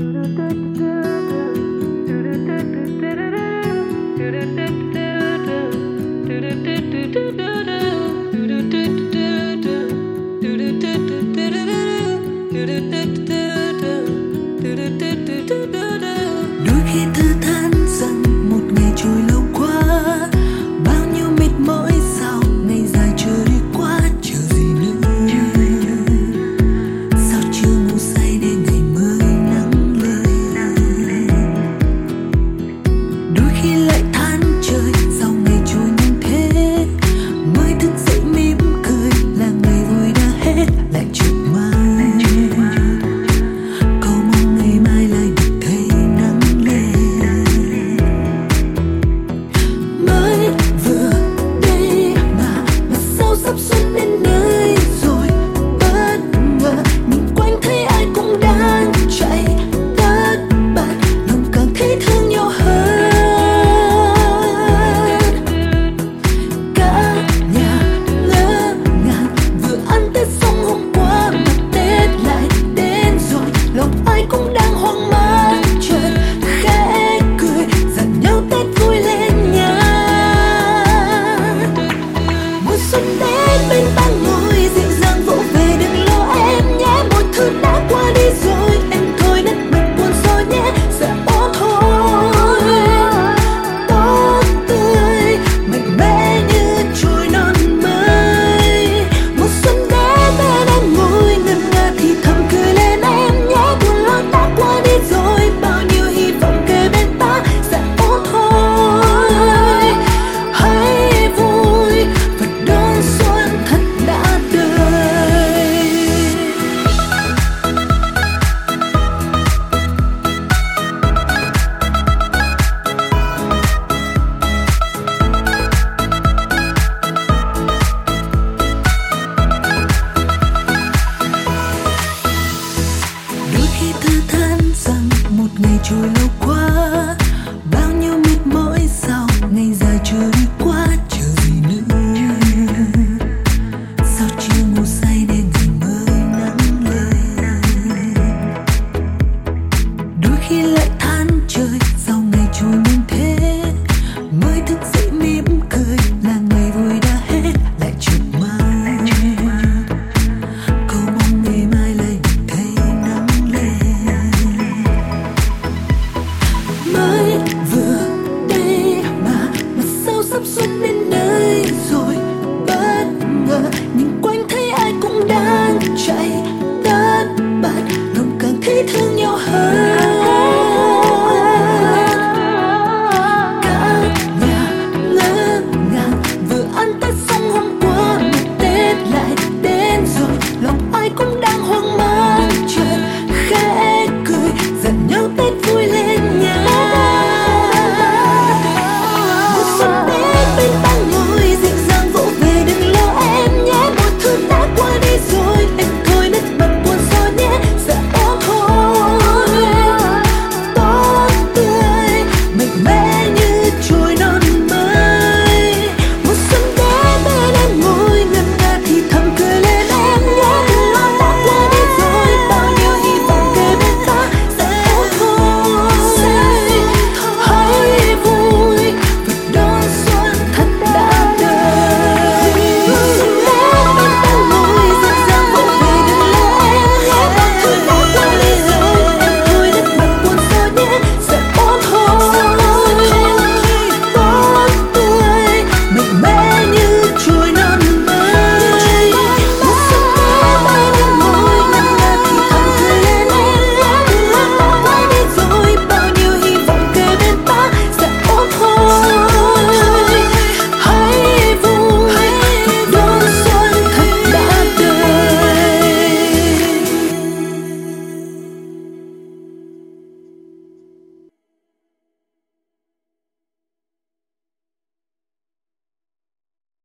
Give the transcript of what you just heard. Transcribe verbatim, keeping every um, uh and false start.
Đôi khi thư than rằng một ngày trôi lâu quá, bao nhiêu mệt mỏi sao ngày dài chưa đi qua, chờ gì nữa. Sao chưa ngủ say để ngày mới nắng lên. Đôi khi lại than trời sao ngày trôi nhanh thế, mới thức dậy mỉm cười là ngày vui đã hết, lại chợt mai cầu mong ngày mai lại được thấy nắng lên. Mới vừa đây mà mà sao sắp xuân đến nơi rồi, bất ngờ nhìn quanh thấy ai cũng đang chạy tất bật, lòng càng thấy thương nhau hơn. Cả nhà ngỡ ngàng vừa ăn Tết xong hôm qua mà Tết lại đến rồi, lòng ai cũng đang hoang mang chợt khẽ cười dặn nhau Tết vui lên nha. Mùa xuân đến bên ta ngồi dịu dàng vỗ về đừng lo em nhé, mọi thứ đã qua đi rồi em thôi đất mệt buồn rồi nhé, sẽ ổn thôi. Tốt tươi mạnh mẽ như trôi non mới, mùa xuân đến bên em ngồi ngân nga thì thầm cười lên em nhé, buồn lo đã qua đi rồi bao nhiêu hy vọng kề bên ta sẽ ổn thôi. Hãy vui và đón xuân thật đã đời. Đôi khi thư than rằng một ngày trôi lâu quá,